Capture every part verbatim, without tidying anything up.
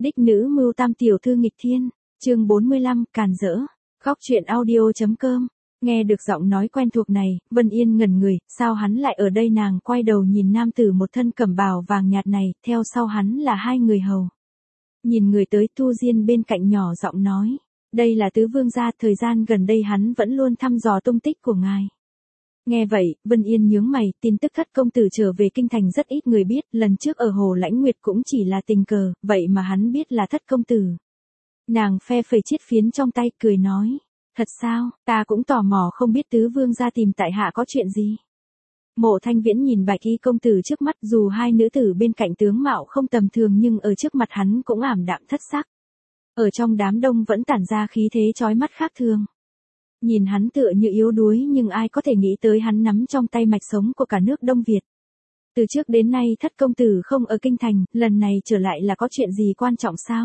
Đích nữ mưu tam tiểu thư nghịch thiên, chương bốn mươi lăm, càn rỡ. Khóc chuyện audio.com. Nghe được giọng nói quen thuộc này, Vân Yên ngẩn người, sao hắn lại ở đây? Nàng quay đầu nhìn nam tử một thân cẩm bào vàng nhạt này, theo sau hắn là hai người hầu. Nhìn người tới, Thu Diên bên cạnh nhỏ giọng nói, đây là tứ vương gia, thời gian gần đây hắn vẫn luôn thăm dò tung tích của ngài. Nghe vậy, Vân Yên nhướng mày, tin tức thất công tử trở về kinh thành rất ít người biết, lần trước ở Hồ Lãnh Nguyệt cũng chỉ là tình cờ, vậy mà hắn biết là thất công tử. Nàng phe phẩy chiếc phiến trong tay, cười nói, thật sao, ta cũng tò mò không biết tứ vương gia tìm tại hạ có chuyện gì. Mộ Thanh Viễn nhìn Bạch Y công tử trước mắt, dù hai nữ tử bên cạnh tướng mạo không tầm thường nhưng ở trước mặt hắn cũng ảm đạm thất sắc. Ở trong đám đông vẫn tản ra khí thế chói mắt khác thường. Nhìn hắn tựa như yếu đuối nhưng ai có thể nghĩ tới hắn nắm trong tay mạch sống của cả nước Đông Việt. Từ trước đến nay thất công tử không ở kinh thành, lần này trở lại là có chuyện gì quan trọng sao?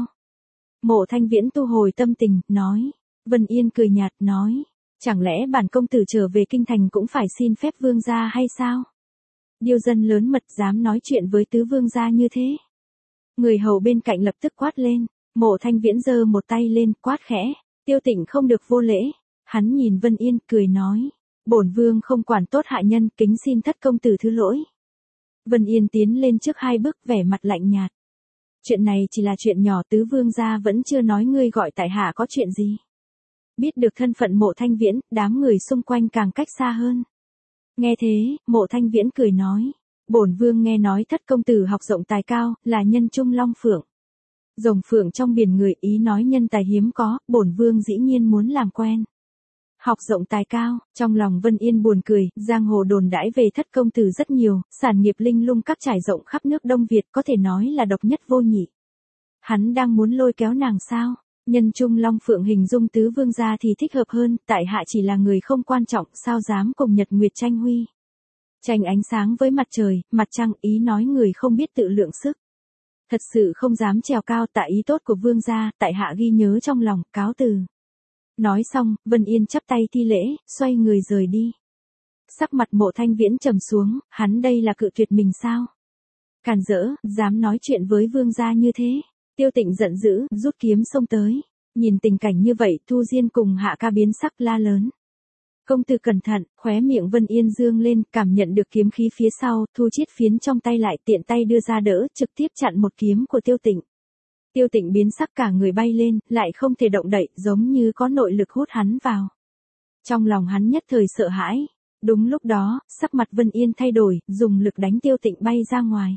Mộ Thanh Viễn thu hồi tâm tình, nói. Vân Yên cười nhạt, nói. Chẳng lẽ bản công tử trở về kinh thành cũng phải xin phép vương gia hay sao? Điêu dân lớn mật dám nói chuyện với tứ vương gia như thế. Người hầu bên cạnh lập tức quát lên. Mộ Thanh Viễn giơ một tay lên, quát khẽ. Tiêu Tịnh không được vô lễ. Hắn nhìn Vân Yên, cười nói. Bổn vương không quản tốt hạ nhân, kính xin thất công tử thứ lỗi. Vân Yên tiến lên trước hai bước, vẻ mặt lạnh nhạt. Chuyện này chỉ là chuyện nhỏ, tứ vương gia vẫn chưa nói ngươi gọi tại hạ có chuyện gì. Biết được thân phận Mộ Thanh Viễn, đám người xung quanh càng cách xa hơn. Nghe thế, Mộ Thanh Viễn cười nói. Bổn vương nghe nói thất công tử học rộng tài cao, là nhân trung long phượng. Rồng phượng trong biển người, ý nói nhân tài hiếm có, bổn vương dĩ nhiên muốn làm quen. Học rộng tài cao, trong lòng Vân Yên buồn cười, giang hồ đồn đãi về thất công tử rất nhiều, sản nghiệp linh lung các trải rộng khắp nước Đông Việt, có thể nói là độc nhất vô nhị. Hắn đang muốn lôi kéo nàng sao? Nhân trung long phượng hình dung tứ vương gia thì thích hợp hơn, tại hạ chỉ là người không quan trọng, sao dám cùng nhật nguyệt tranh huy. Tranh ánh sáng với mặt trời, mặt trăng, ý nói người không biết tự lượng sức. Thật sự không dám trèo cao, tại ý tốt của vương gia, tại hạ ghi nhớ trong lòng, cáo từ. Nói xong, Vân Yên chắp tay thi lễ, xoay người rời đi. Sắc mặt Mộ Thanh Viễn trầm xuống, hắn đây là cự tuyệt mình sao? Càn rỡ, dám nói chuyện với vương gia như thế. Tiêu Tịnh giận dữ, rút kiếm xông tới. Nhìn tình cảnh như vậy, Thu Diên cùng Hạ Ca biến sắc la lớn. Công tử cẩn thận, khóe miệng Vân Yên dương lên, cảm nhận được kiếm khí phía sau, thu chiết phiến trong tay lại, tiện tay đưa ra đỡ, trực tiếp chặn một kiếm của Tiêu Tịnh. Tiêu Tịnh biến sắc, cả người bay lên, lại không thể động đậy, giống như có nội lực hút hắn vào. Trong lòng hắn nhất thời sợ hãi. Đúng lúc đó, sắc mặt Vân Yên thay đổi, dùng lực đánh Tiêu Tịnh bay ra ngoài.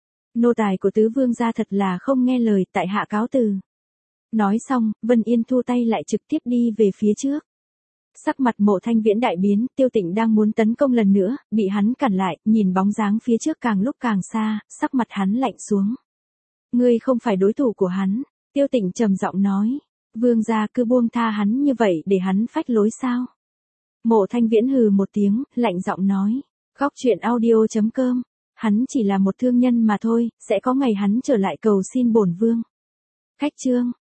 Nô tài của tứ vương gia thật là không nghe lời, tại hạ cáo từ. Nói xong, Vân Yên thu tay lại, trực tiếp đi về phía trước. Sắc mặt Mộ Thanh Viễn đại biến, Tiêu Tịnh đang muốn tấn công lần nữa, bị hắn cản lại, nhìn bóng dáng phía trước càng lúc càng xa, sắc mặt hắn lạnh xuống. Ngươi không phải đối thủ của hắn, Tiêu Tịnh trầm giọng nói. Vương gia cứ buông tha hắn như vậy để hắn phách lối sao? Mộ Thanh Viễn hừ một tiếng, lạnh giọng nói. Khóc chuyện audio.com. Hắn chỉ là một thương nhân mà thôi, sẽ có ngày hắn trở lại cầu xin bổn vương. Khách chương.